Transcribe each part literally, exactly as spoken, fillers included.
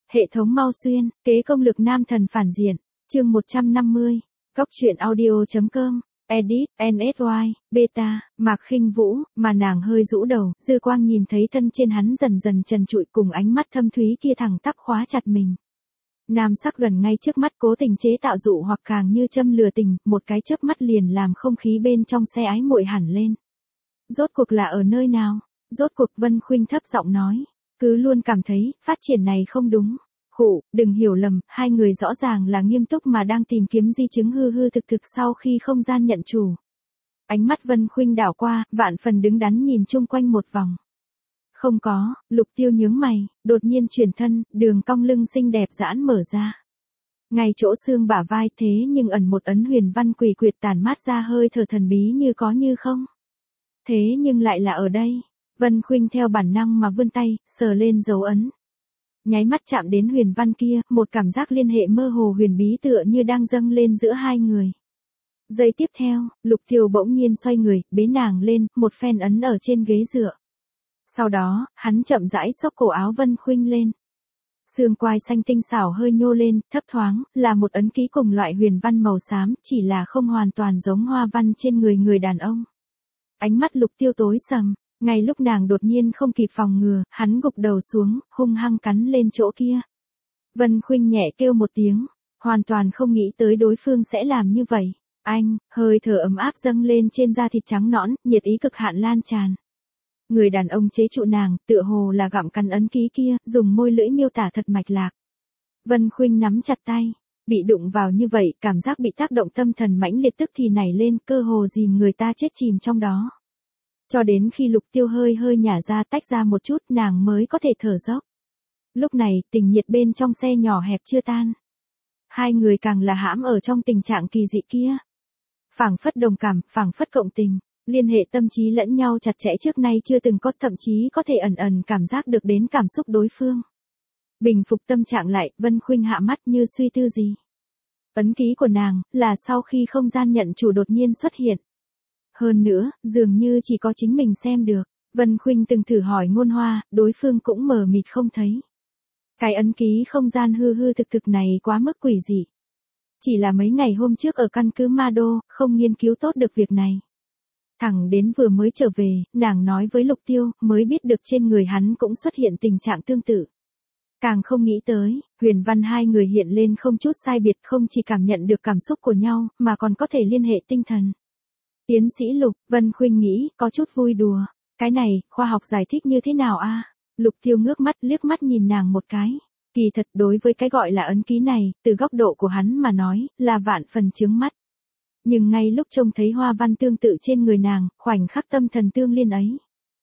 Hệ thống Mao Xuyên, kế công lực nam thần phản diện, chương một trăm năm mươi, Góc truyện audio chấm com, edit, en ét i, beta, Mạc Khinh Vũ, mà nàng hơi rũ đầu, dư quang nhìn thấy thân trên hắn dần dần trần trụi cùng ánh mắt thâm thúy kia thẳng tắp khóa chặt mình. Nam sắc gần ngay trước mắt cố tình chế tạo dụ hoặc càng như châm lừa tình, một cái chớp mắt liền làm không khí bên trong xe ái muội hẳn lên. Rốt cuộc là ở nơi nào? Rốt cuộc Vân Khuynh thấp giọng nói. Cứ luôn cảm thấy, phát triển này không đúng. Khụ, đừng hiểu lầm, hai người rõ ràng là nghiêm túc mà đang tìm kiếm di chứng hư hư thực thực sau khi không gian nhận chủ. Ánh mắt Vân Khuynh đảo qua, vạn phần đứng đắn nhìn chung quanh một vòng. Không có, Lục Tiêu nhướng mày, đột nhiên chuyển thân, đường cong lưng xinh đẹp giãn mở ra. Ngay chỗ xương bả vai thế nhưng ẩn một ấn huyền văn quỷ quyệt tản mát ra hơi thở thần bí như có như không. Thế nhưng lại là ở đây. Vân Khuynh theo bản năng mà vươn tay, sờ lên dấu ấn. Nháy mắt chạm đến huyền văn kia, một cảm giác liên hệ mơ hồ huyền bí tựa như đang dâng lên giữa hai người. Giây tiếp theo, Lục Tiêu bỗng nhiên xoay người, bế nàng lên, một phen ấn ở trên ghế dựa. Sau đó, hắn chậm rãi xốc cổ áo Vân Khuynh lên. Xương quai xanh tinh xảo hơi nhô lên, thấp thoáng, là một ấn ký cùng loại huyền văn màu xám, chỉ là không hoàn toàn giống hoa văn trên người người đàn ông. Ánh mắt Lục Tiêu tối sầm. Ngay lúc nàng đột nhiên không kịp phòng ngừa, hắn gục đầu xuống, hung hăng cắn lên chỗ kia. Vân Khuynh nhẹ kêu một tiếng, hoàn toàn không nghĩ tới đối phương sẽ làm như vậy. Anh, hơi thở ấm áp dâng lên trên da thịt trắng nõn, nhiệt ý cực hạn lan tràn. Người đàn ông chế trụ nàng, tựa hồ là gặm cắn ấn ký kia, dùng môi lưỡi miêu tả thật mạch lạc. Vân Khuynh nắm chặt tay, bị đụng vào như vậy, cảm giác bị tác động tâm thần mãnh liệt tức thì nảy lên, cơ hồ dìm người ta chết chìm trong đó. Cho đến khi Lục Tiêu hơi hơi nhả ra tách ra một chút nàng mới có thể thở dốc. Lúc này tình nhiệt bên trong xe nhỏ hẹp chưa tan. Hai người càng là hãm ở trong tình trạng kỳ dị kia. Phảng phất đồng cảm, phảng phất cộng tình, liên hệ tâm trí lẫn nhau chặt chẽ trước nay chưa từng có, thậm chí có thể ẩn ẩn cảm giác được đến cảm xúc đối phương. Bình phục tâm trạng lại, Vân Khuynh hạ mắt như suy tư gì. Ấn ký của nàng là sau khi không gian nhận chủ đột nhiên xuất hiện. Hơn nữa, dường như chỉ có chính mình xem được. Vân Khuynh từng thử hỏi Ngôn Hoa, đối phương cũng mờ mịt không thấy. Cái ấn ký không gian hư hư thực thực này quá mức quỷ dị. Chỉ là mấy ngày hôm trước ở căn cứ Ma Đô, không nghiên cứu tốt được việc này. Thẳng đến vừa mới trở về, nàng nói với Lục Tiêu, mới biết được trên người hắn cũng xuất hiện tình trạng tương tự. Càng không nghĩ tới, huyền văn hai người hiện lên không chút sai biệt, không chỉ cảm nhận được cảm xúc của nhau, mà còn có thể liên hệ tinh thần. Tiến sĩ Lục, Vân Khuynh nghĩ, có chút vui đùa. Cái này, khoa học giải thích như thế nào a? Lục Tiêu ngước mắt liếc mắt nhìn nàng một cái. Kỳ thật đối với cái gọi là ấn ký này, từ góc độ của hắn mà nói, là vạn phần chướng mắt. Nhưng ngay lúc trông thấy hoa văn tương tự trên người nàng, khoảnh khắc tâm thần tương liên ấy.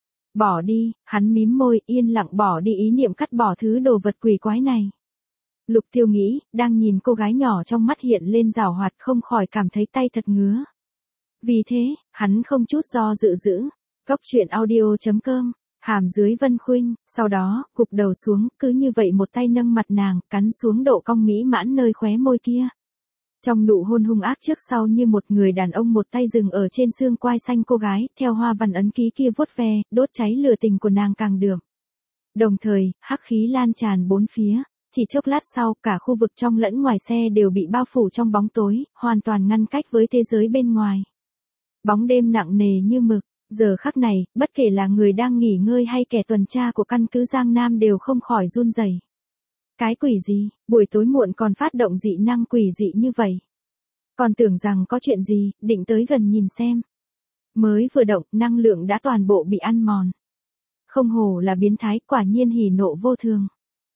Bỏ đi, hắn mím môi, yên lặng bỏ đi ý niệm cắt bỏ thứ đồ vật quỷ quái này. Lục Tiêu nghĩ, đang nhìn cô gái nhỏ trong mắt hiện lên giảo hoạt không khỏi cảm thấy tay thật ngứa. Vì thế, hắn không chút do dự giữ. Góc truyện audio chấm com, hàm dưới Vân Khuynh, sau đó, gục đầu xuống, cứ như vậy một tay nâng mặt nàng, cắn xuống độ cong mỹ mãn nơi khóe môi kia. Trong nụ hôn hung ác trước sau như một người đàn ông một tay dừng ở trên xương quai xanh cô gái, theo hoa văn ấn ký kia vuốt ve, đốt cháy lửa tình của nàng càng đượm. Đồng thời, hắc khí lan tràn bốn phía. Chỉ chốc lát sau, cả khu vực trong lẫn ngoài xe đều bị bao phủ trong bóng tối, hoàn toàn ngăn cách với thế giới bên ngoài. Bóng đêm nặng nề như mực, giờ khắc này, bất kể là người đang nghỉ ngơi hay kẻ tuần tra của căn cứ Giang Nam đều không khỏi run rẩy. Cái quỷ gì, buổi tối muộn còn phát động dị năng quỷ dị như vậy. Còn tưởng rằng có chuyện gì, định tới gần nhìn xem. Mới vừa động, năng lượng đã toàn bộ bị ăn mòn. Không hổ là biến thái, quả nhiên hỉ nộ vô thường.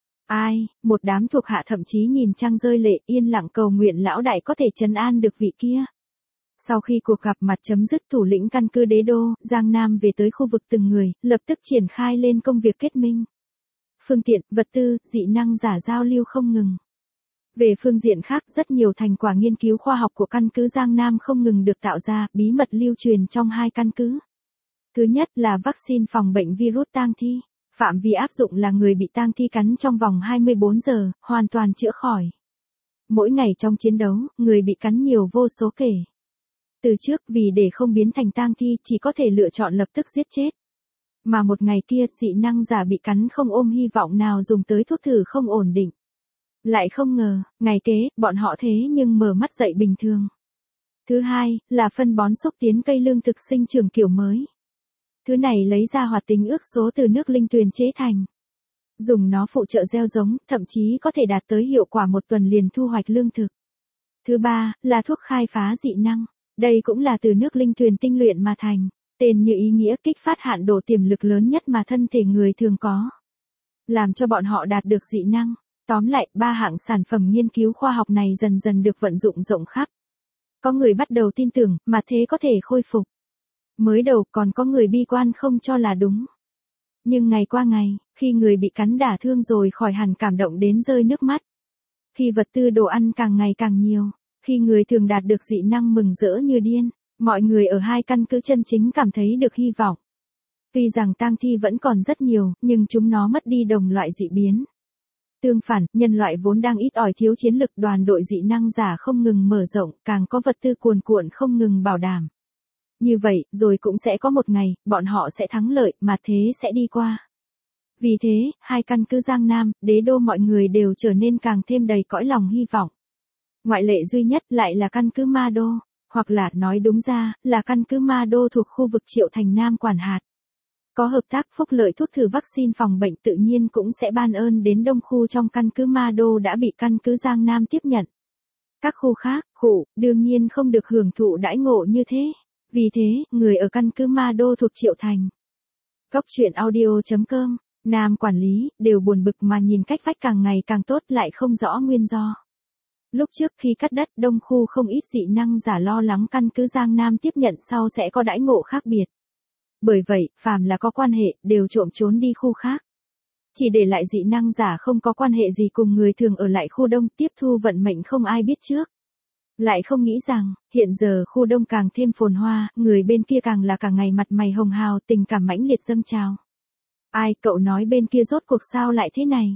Ai, một đám thuộc hạ thậm chí nhìn trăng rơi lệ, yên lặng cầu nguyện lão đại có thể trấn an được vị kia. Sau khi cuộc gặp mặt chấm dứt, thủ lĩnh căn cứ Đế Đô, Giang Nam về tới khu vực từng người, lập tức triển khai lên công việc kết minh. Phương tiện, vật tư, dị năng giả giao lưu không ngừng. Về phương diện khác, rất nhiều thành quả nghiên cứu khoa học của căn cứ Giang Nam không ngừng được tạo ra, bí mật lưu truyền trong hai căn cứ. Thứ nhất là vaccine phòng bệnh virus tang thi. Phạm vi áp dụng là người bị tang thi cắn trong vòng hai mươi bốn giờ, hoàn toàn chữa khỏi. Mỗi ngày trong chiến đấu, người bị cắn nhiều vô số kể. Từ trước, vì để không biến thành tang thi, chỉ có thể lựa chọn lập tức giết chết. Mà một ngày kia, dị năng giả bị cắn không ôm hy vọng nào dùng tới thuốc thử không ổn định. Lại không ngờ, ngày kế, bọn họ thế nhưng mở mắt dậy bình thường. Thứ hai, là phân bón xúc tiến cây lương thực sinh trưởng kiểu mới. Thứ này lấy ra hoạt tính ước số từ nước linh tuyền chế thành. Dùng nó phụ trợ gieo giống, thậm chí có thể đạt tới hiệu quả một tuần liền thu hoạch lương thực. Thứ ba, là thuốc khai phá dị năng. Đây cũng là từ nước linh tuyền tinh luyện mà thành. Tên như ý nghĩa kích phát hạn độ tiềm lực lớn nhất mà thân thể người thường có. Làm cho bọn họ đạt được dị năng. Tóm lại, ba hạng sản phẩm nghiên cứu khoa học này dần dần được vận dụng rộng khắp. Có người bắt đầu tin tưởng, mà thế có thể khôi phục. Mới đầu còn có người bi quan không cho là đúng. Nhưng ngày qua ngày, khi người bị cắn đả thương rồi khỏi hẳn cảm động đến rơi nước mắt. Khi vật tư đồ ăn càng ngày càng nhiều, khi người thường đạt được dị năng mừng rỡ như điên, mọi người ở hai căn cứ chân chính cảm thấy được hy vọng. Tuy rằng tang thi vẫn còn rất nhiều, nhưng chúng nó mất đi đồng loại dị biến. Tương phản, nhân loại vốn đang ít ỏi thiếu chiến lực, đoàn đội dị năng giả không ngừng mở rộng, càng có vật tư cuồn cuộn không ngừng bảo đảm. Như vậy, rồi cũng sẽ có một ngày, bọn họ sẽ thắng lợi, mà thế sẽ đi qua. Vì thế, hai căn cứ Giang Nam, đế đô mọi người đều trở nên càng thêm đầy cõi lòng hy vọng. Ngoại lệ duy nhất lại là căn cứ Ma Đô, hoặc là, nói đúng ra, là căn cứ Ma Đô thuộc khu vực Triệu Thành Nam quản hạt. Có hợp tác phúc lợi thuốc thử vaccine phòng bệnh tự nhiên cũng sẽ ban ơn đến đông khu trong căn cứ Ma Đô đã bị căn cứ Giang Nam tiếp nhận. Các khu khác, khu, đương nhiên không được hưởng thụ đãi ngộ như thế. Vì thế, người ở căn cứ Ma Đô thuộc Triệu Thành. Góc truyện audio chấm com, Nam quản lý, đều buồn bực mà nhìn cách vách càng ngày càng tốt lại không rõ nguyên do. Lúc trước khi cắt đất đông khu không ít dị năng giả lo lắng căn cứ Giang Nam tiếp nhận sau sẽ có đãi ngộ khác biệt. Bởi vậy, phàm là có quan hệ, đều trộm trốn đi khu khác. Chỉ để lại dị năng giả không có quan hệ gì cùng người thường ở lại khu đông tiếp thu vận mệnh không ai biết trước. Lại không nghĩ rằng, hiện giờ khu đông càng thêm phồn hoa, người bên kia càng là cả ngày mặt mày hồng hào, tình cảm mãnh liệt dâng trào. Ai, cậu nói bên kia rốt cuộc sao lại thế này?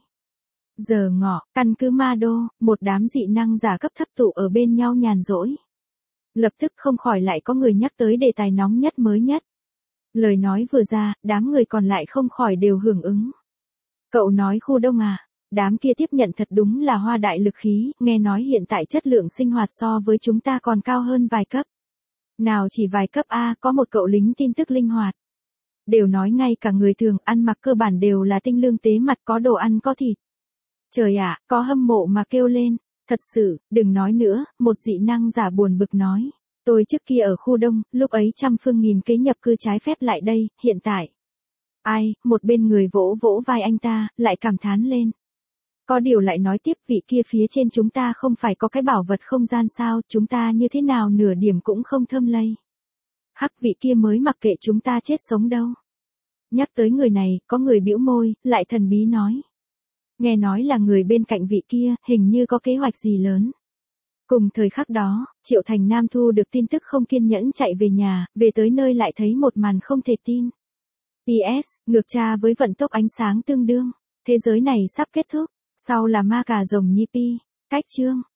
Giờ ngọ, căn cứ Ma Đô, một đám dị năng giả cấp thấp tụ ở bên nhau nhàn rỗi. Lập tức không khỏi lại có người nhắc tới đề tài nóng nhất mới nhất. Lời nói vừa ra, đám người còn lại không khỏi đều hưởng ứng. Cậu nói khu đông à? Đám kia tiếp nhận thật đúng là hoa đại lực khí, nghe nói hiện tại chất lượng sinh hoạt so với chúng ta còn cao hơn vài cấp. Nào chỉ vài cấp A, có một cậu lính tin tức linh hoạt. Đều nói ngay cả người thường ăn mặc cơ bản đều là tinh lương tế mặt, có đồ ăn có thịt. Trời ạ, có hâm mộ mà kêu lên. Thật sự, đừng nói nữa, một dị năng giả buồn bực nói. Tôi trước kia ở khu đông, lúc ấy trăm phương nghìn kế nhập cư trái phép lại đây, hiện tại. Ai, một bên người vỗ vỗ vai anh ta, lại cảm thán lên. Có điều lại nói tiếp, vị kia phía trên chúng ta không phải có cái bảo vật không gian sao, chúng ta như thế nào nửa điểm cũng không thâm lây. Hắc, vị kia mới mặc kệ chúng ta chết sống đâu. Nhắc tới người này, có người bĩu môi, lại thần bí nói. Nghe nói là người bên cạnh vị kia, hình như có kế hoạch gì lớn. Cùng thời khắc đó, Triệu Thành Nam thu được tin tức không kiên nhẫn chạy về nhà, về tới nơi lại thấy một màn không thể tin. pê ét, ngược tra với vận tốc ánh sáng tương đương. Thế giới này sắp kết thúc. Sau là ma cà rồng nhi pi. Cách chương.